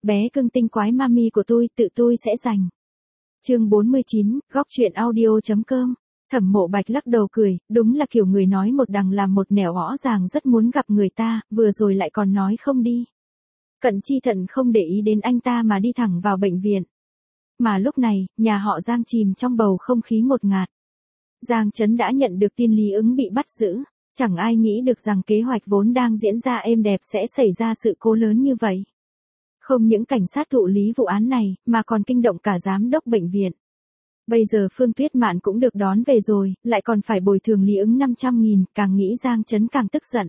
bé cưng tinh quái mami của tôi, tự tôi sẽ giành. Chương 49, góc truyện audio.com. Thẩm Mộ Bạch lắc đầu cười, đúng là kiểu người nói một đằng làm một nẻo, rõ ràng rất muốn gặp người ta, vừa rồi lại còn nói không đi. Cận Chi Thận không để ý đến anh ta mà đi thẳng vào bệnh viện. Mà lúc này, nhà họ Giang chìm trong bầu không khí ngột ngạt. Giang Chấn đã nhận được tin Lý Ứng bị bắt giữ. Chẳng ai nghĩ được rằng kế hoạch vốn đang diễn ra êm đẹp sẽ xảy ra sự cố lớn như vậy. Không những cảnh sát thụ lý vụ án này, mà còn kinh động cả giám đốc bệnh viện. Bây giờ Phương Tuyết Mạn cũng được đón về rồi, lại còn phải bồi thường Lý Ứng 500.000, càng nghĩ Giang Chấn càng tức giận.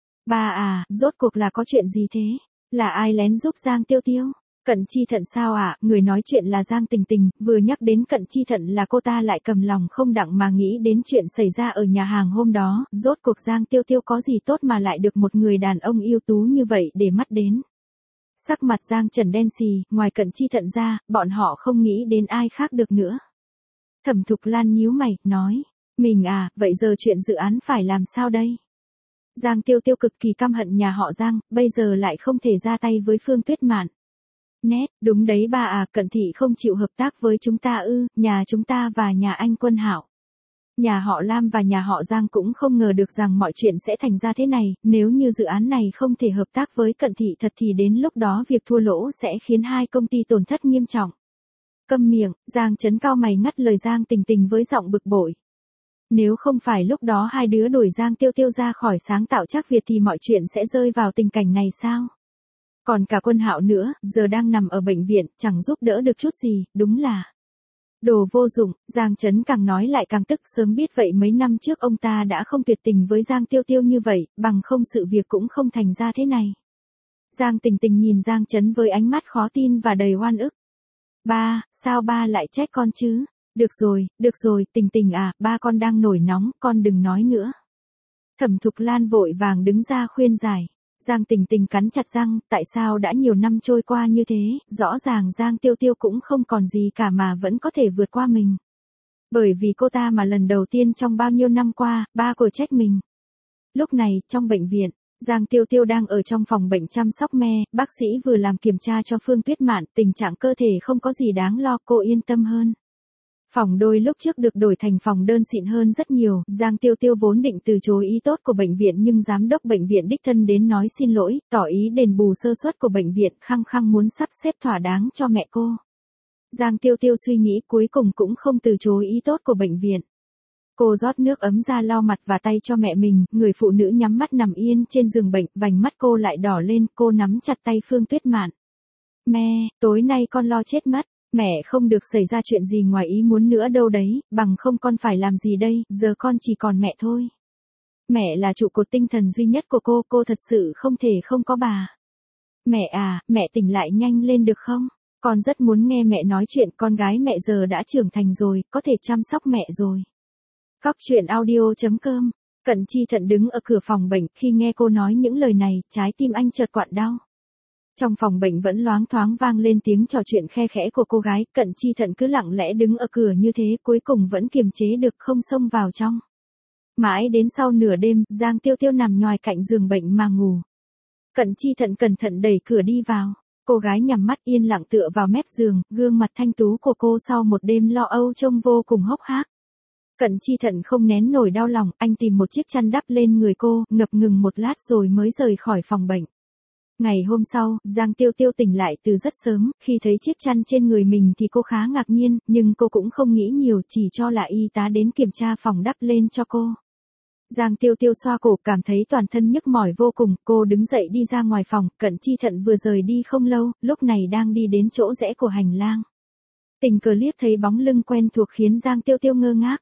Ba à, rốt cuộc là có chuyện gì thế? Là ai lén giúp Giang Tiêu Tiêu? Cận Chi Thận sao ạ? Người nói chuyện là Giang Tình Tình, vừa nhắc đến Cận Chi Thận là cô ta lại cầm lòng không đặng mà nghĩ đến chuyện xảy ra ở nhà hàng hôm đó, rốt cuộc Giang Tiêu Tiêu có gì tốt mà lại được một người đàn ông ưu tú như vậy để mắt đến. Sắc mặt Giang Trần đen xì, ngoài Cận Chi Thận ra, bọn họ không nghĩ đến ai khác được nữa. Thẩm Thục Lan nhíu mày, nói, mình à, vậy giờ chuyện dự án phải làm sao đây? Giang Tiêu Tiêu cực kỳ căm hận nhà họ Giang, bây giờ lại không thể ra tay với Phương Tuyết Mạn. Nét, đúng đấy bà à, Cận thị không chịu hợp tác với chúng ta ư, nhà chúng ta và nhà anh Quân Hạo. Nhà họ Lam và nhà họ Giang cũng không ngờ được rằng mọi chuyện sẽ thành ra thế này, nếu như dự án này không thể hợp tác với Cận thị thật thì đến lúc đó việc thua lỗ sẽ khiến hai công ty tổn thất nghiêm trọng. Câm miệng, Giang Chấn cao mày ngắt lời Giang Tình Tình với giọng bực bội. Nếu không phải lúc đó hai đứa đuổi Giang Tiêu Tiêu ra khỏi Sáng Tạo Trác Việt thì mọi chuyện sẽ rơi vào tình cảnh này sao? Còn cả Quân Hạo nữa, giờ đang nằm ở bệnh viện, chẳng giúp đỡ được chút gì, đúng là đồ vô dụng. Giang Chấn càng nói lại càng tức, sớm biết vậy mấy năm trước ông ta đã không tuyệt tình với Giang Tiêu Tiêu như vậy, bằng không sự việc cũng không thành ra thế này. Giang Tình Tình nhìn Giang Chấn với ánh mắt khó tin và đầy oan ức. Ba, sao ba lại trách con chứ? Được rồi, Tình Tình à, ba con đang nổi nóng, con đừng nói nữa. Thẩm Thục Lan vội vàng đứng ra khuyên giải. Giang Tình Tình cắn chặt răng, tại sao đã nhiều năm trôi qua như thế, rõ ràng Giang Tiêu Tiêu cũng không còn gì cả mà vẫn có thể vượt qua mình. Bởi vì cô ta mà lần đầu tiên trong bao nhiêu năm qua, ba cô trách mình. Lúc này, trong bệnh viện, Giang Tiêu Tiêu đang ở trong phòng bệnh chăm sóc me, bác sĩ vừa làm kiểm tra cho Phương Tuyết Mạn, tình trạng cơ thể không có gì đáng lo, cô yên tâm hơn. Phòng đôi lúc trước được đổi thành phòng đơn xịn hơn rất nhiều, Giang Tiêu Tiêu vốn định từ chối ý tốt của bệnh viện nhưng giám đốc bệnh viện đích thân đến nói xin lỗi, tỏ ý đền bù sơ suất của bệnh viện, khăng khăng muốn sắp xếp thỏa đáng cho mẹ cô. Giang Tiêu Tiêu suy nghĩ cuối cùng cũng không từ chối ý tốt của bệnh viện. Cô rót nước ấm ra lau mặt và tay cho mẹ mình, người phụ nữ nhắm mắt nằm yên trên giường bệnh, vành mắt cô lại đỏ lên, cô nắm chặt tay Phương Tuyết Mạn. Mẹ, tối nay con lo chết mất. Mẹ không được xảy ra chuyện gì ngoài ý muốn nữa đâu đấy, bằng không con phải làm gì đây, giờ con chỉ còn mẹ thôi. Mẹ là trụ cột tinh thần duy nhất của cô thật sự không thể không có bà. Mẹ à, mẹ tỉnh lại nhanh lên được không? Con rất muốn nghe mẹ nói chuyện, con gái mẹ giờ đã trưởng thành rồi, có thể chăm sóc mẹ rồi. Góc truyện audio.com. Cận Chi Thận đứng ở cửa phòng bệnh, khi nghe cô nói những lời này, trái tim anh chợt quặn đau. Trong phòng bệnh vẫn loáng thoáng vang lên tiếng trò chuyện khe khẽ của cô gái, Cận Chi Thận cứ lặng lẽ đứng ở cửa như thế, cuối cùng vẫn kiềm chế được không xông vào trong. Mãi đến sau nửa đêm, Giang Tiêu Tiêu nằm nhoài cạnh giường bệnh mà ngủ. Cận Chi Thận cẩn thận đẩy cửa đi vào. Cô gái nhắm mắt yên lặng tựa vào mép giường, gương mặt thanh tú của cô sau một đêm lo âu trông vô cùng hốc hác. Cận Chi Thận không nén nổi đau lòng, anh tìm một chiếc chăn đắp lên người cô, ngập ngừng một lát rồi mới rời khỏi phòng bệnh. Ngày hôm sau, Giang Tiêu Tiêu tỉnh lại từ rất sớm, khi thấy chiếc chăn trên người mình thì cô khá ngạc nhiên, nhưng cô cũng không nghĩ nhiều, chỉ cho là y tá đến kiểm tra phòng đắp lên cho cô. Giang Tiêu Tiêu xoa cổ, cảm thấy toàn thân nhức mỏi vô cùng, cô đứng dậy đi ra ngoài phòng, Cận Chi Thận vừa rời đi không lâu, lúc này đang đi đến chỗ rẽ của hành lang. Tình cờ liếc thấy bóng lưng quen thuộc khiến Giang Tiêu Tiêu ngơ ngác.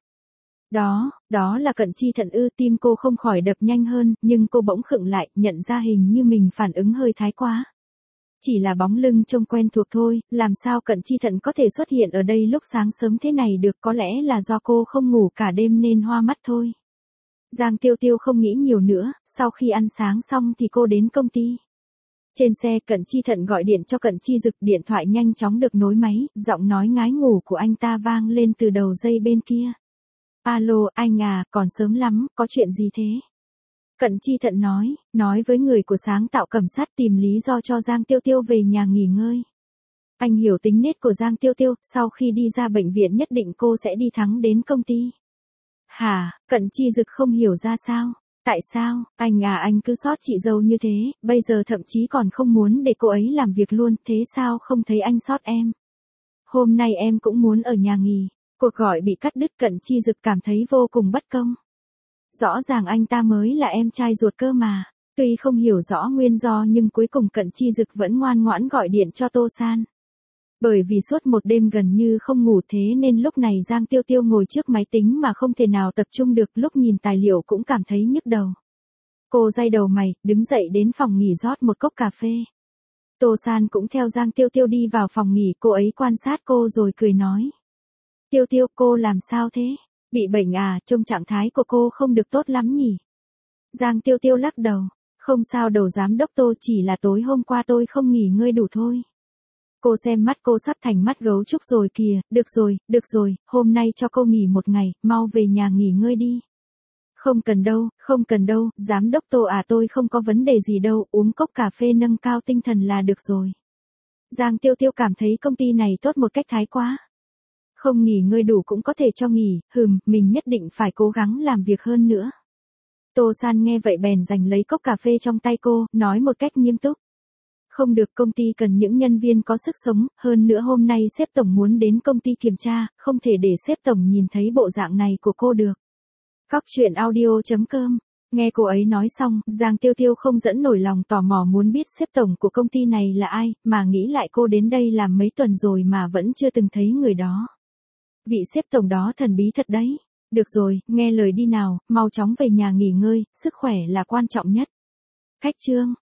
Đó là Cận Chi Thận ư, tim cô không khỏi đập nhanh hơn, nhưng cô bỗng khựng lại, nhận ra hình như mình phản ứng hơi thái quá. Chỉ là bóng lưng trông quen thuộc thôi, làm sao Cận Chi Thận có thể xuất hiện ở đây lúc sáng sớm thế này được, có lẽ là do cô không ngủ cả đêm nên hoa mắt thôi. Giang Tiêu Tiêu không nghĩ nhiều nữa, sau khi ăn sáng xong thì cô đến công ty. Trên xe, Cận Chi Thận gọi điện cho Cận Chi Dực, điện thoại nhanh chóng được nối máy, giọng nói ngái ngủ của anh ta vang lên từ đầu dây bên kia. Alo, anh à, còn sớm lắm, có chuyện gì thế? Cận Chi thận nói với người của sáng tạo Cẩm Sát tìm lý do cho Giang Tiêu Tiêu về nhà nghỉ ngơi. Anh hiểu tính nết của Giang Tiêu Tiêu, sau khi đi ra bệnh viện nhất định cô sẽ đi thẳng đến công ty. Hả, Cận Chi Dực không hiểu ra sao. Tại sao, anh cứ sót chị dâu như thế, bây giờ thậm chí còn không muốn để cô ấy làm việc luôn, thế sao không thấy anh sót em? Hôm nay em cũng muốn ở nhà nghỉ. Cuộc gọi bị cắt đứt, Cận Chi Dực cảm thấy vô cùng bất công. Rõ ràng anh ta mới là em trai ruột cơ mà. Tuy không hiểu rõ nguyên do nhưng cuối cùng Cận Chi Dực vẫn ngoan ngoãn gọi điện cho Tô San. Bởi vì suốt một đêm gần như không ngủ thế nên lúc này Giang Tiêu Tiêu ngồi trước máy tính mà không thể nào tập trung được, lúc nhìn tài liệu cũng cảm thấy nhức đầu. Cô day đầu mày, đứng dậy đến phòng nghỉ rót một cốc cà phê. Tô San cũng theo Giang Tiêu Tiêu đi vào phòng nghỉ, cô ấy quan sát cô rồi cười nói. Tiêu Tiêu, cô làm sao thế? Bị bệnh à, trông trạng thái của cô không được tốt lắm nhỉ? Giang Tiêu Tiêu lắc đầu. Không sao đâu giám đốc Tô, chỉ là tối hôm qua tôi không nghỉ ngơi đủ thôi. Cô xem mắt cô sắp thành mắt gấu trúc rồi kìa, được rồi, hôm nay cho cô nghỉ một ngày, mau về nhà nghỉ ngơi đi. Không cần đâu, giám đốc Tô à, tôi không có vấn đề gì đâu, uống cốc cà phê nâng cao tinh thần là được rồi. Giang Tiêu Tiêu cảm thấy công ty này tốt một cách thái quá. Không nghỉ ngơi đủ cũng có thể cho nghỉ, mình nhất định phải cố gắng làm việc hơn nữa. Tô San nghe vậy bèn giành lấy cốc cà phê trong tay cô, nói một cách nghiêm túc. Không được, công ty cần những nhân viên có sức sống, hơn nữa hôm nay sếp tổng muốn đến công ty kiểm tra, không thể để sếp tổng nhìn thấy bộ dạng này của cô được. Cóc truyện audio.com. Nghe cô ấy nói xong, Giang Tiêu Tiêu không dẫn nổi lòng tò mò muốn biết sếp tổng của công ty này là ai, mà nghĩ lại cô đến đây làm mấy tuần rồi mà vẫn chưa từng thấy người đó. Vị sếp tổng đó thần bí thật đấy. Được rồi, nghe lời đi nào, mau chóng về nhà nghỉ ngơi, sức khỏe là quan trọng nhất. Khách chương.